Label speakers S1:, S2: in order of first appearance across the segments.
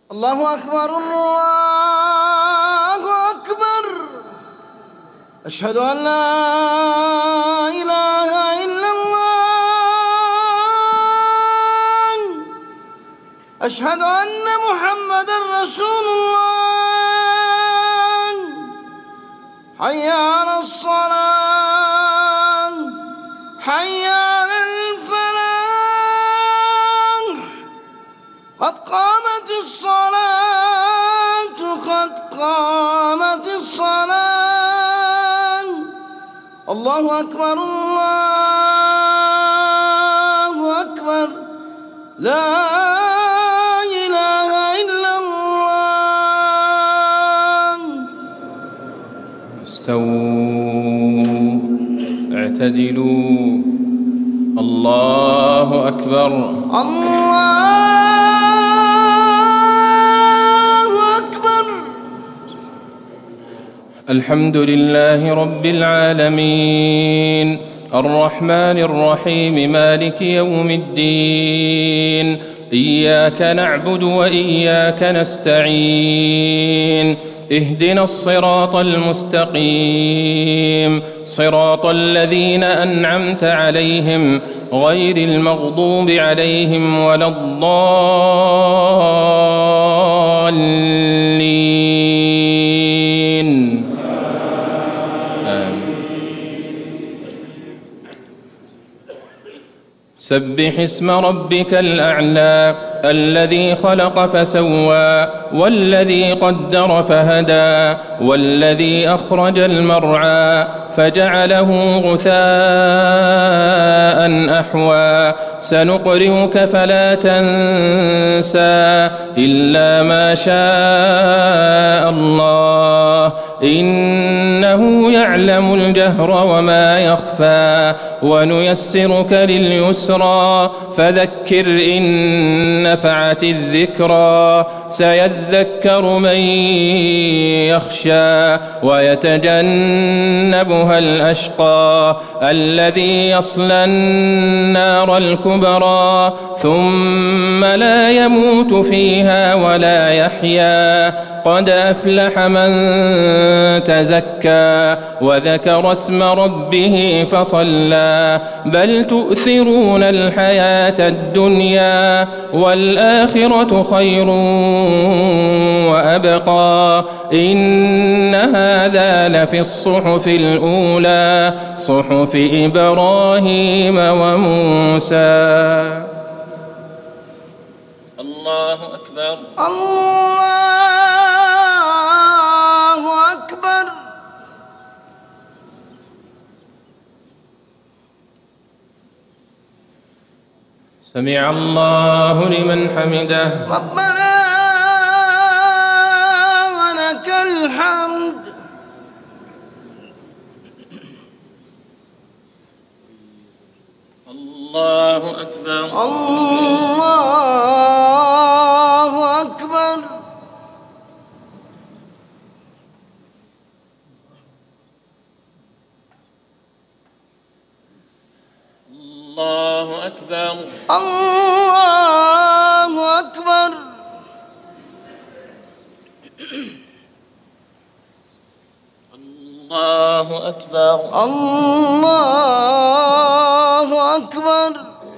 S1: الله أكبر الله أكبر. أشهد أن لا إله إلا الله. أشهد أن محمدًا رسول الله. حي على الصلاة حي على الفلاح. قد قامت الصلاة قد قامت الصلاة. الله أكبر الله أكبر. لا إله إلا الله.
S2: استووا اعتدلوا. الله أكبر.
S1: الله أكبر.
S2: الحمد لله رب العالمين الرحمن الرحيم مالك يوم الدين. إياك نعبد وإياك نستعين. اهدنا الصراط المستقيم صراط الذين أنعمت عليهم غير المغضوب عليهم ولا الضالين. آمين. سبح اسم ربك الأعلى الذي خلق فسوى والذي قدر فهدى والذي أخرج المرعى فجعله غثاء أحوى. سنقرئك فلا تنسى إلا ما شاء الله إنه يعلم الجهر وما يخفى. ونيسرك لليسرى فذكر إن نفعت الذكرى. سيذكر من يخشى ويتجنبها الأشقى الذي يصلى النار الكبرى ثم لا يموت فيها ولا يحيا. قد أفلح من تزكى وذكر اسم ربه فصلى. بل تؤثرون الحياة الدنيا والآخرة خير وأبقى. إن هذا لفي الصحف الأولى صحف إبراهيم وموسى. الله أكبر.
S1: الله أكبر.
S2: سمع الله لمن حمده.
S1: ربنا ولك الحمد.
S2: الله أكبر.
S1: الله أكبر.
S2: الله أكبر.
S1: الله أكبر.
S2: الله أكبر.
S1: الله أكبر.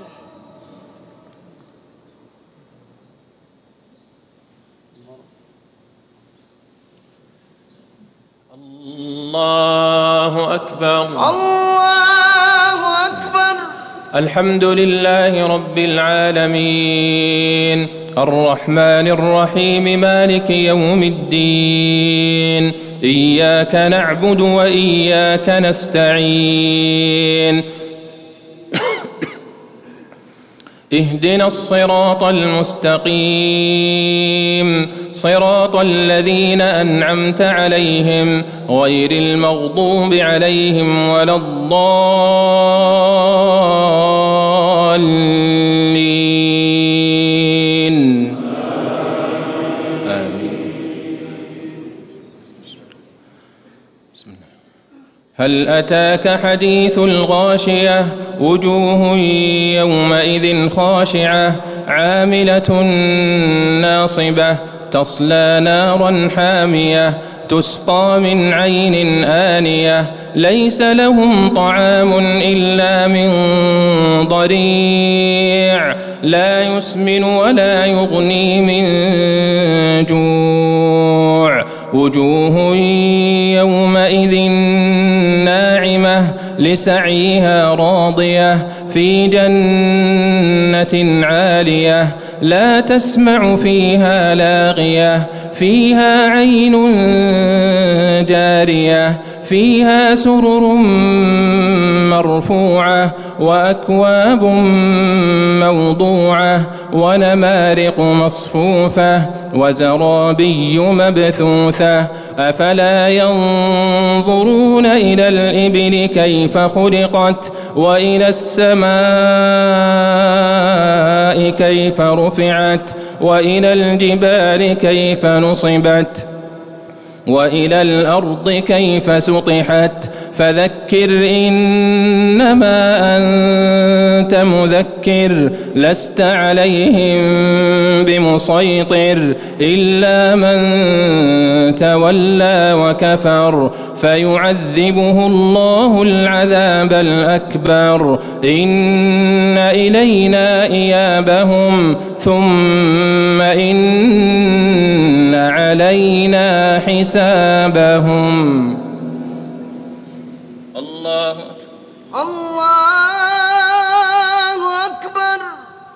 S2: الله أكبر.
S1: الله أكبر.
S2: الحمد لله رب العالمين الرحمن الرحيم مالك يوم الدين. إياك نعبد وإياك نستعين. اهدنا الصراط المستقيم صراط الذين أنعمت عليهم غير المغضوب عليهم ولا الضالين. آمين. هل أتاك حديث الغاشية وجوه يومئذ خاشعة عاملة ناصبة تصلى نارا حامية تسقى من عين آنية ليس لهم طعام إلا من ضريع لا يسمن ولا يغني من جوع وجوه يومئذ ناعمة لسعيها راضية في جنة عالية لا تسمع فيها لاغية فيها عين جارية فيها سرر مرفوعة وأكواب موضوعة ونمارق مصفوفة وزرابي مبثوثة أفلا ينظرون إلى الإبل كيف خلقت وإلى السماء كيف رفعت وإلى الجبال كيف نصبت وإلى الأرض كيف سطحت فذكر إنما أنت مذكر لست عليهم بمسيطر إلا من تولى وكفر فيعذبه الله العذاب الأكبر إن إلينا إيابهم ثم إن علينا حسابهم الله
S1: أكبر.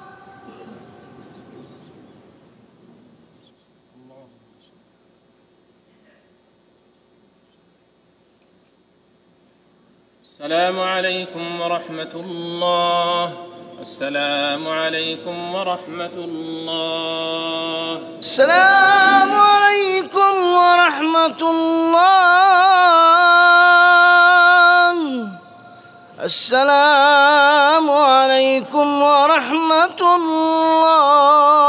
S2: السلام عليكم ورحمة الله. السلام عليكم ورحمة الله.
S1: السلام عليكم ورحمة الله. السلام عليكم ورحمة الله.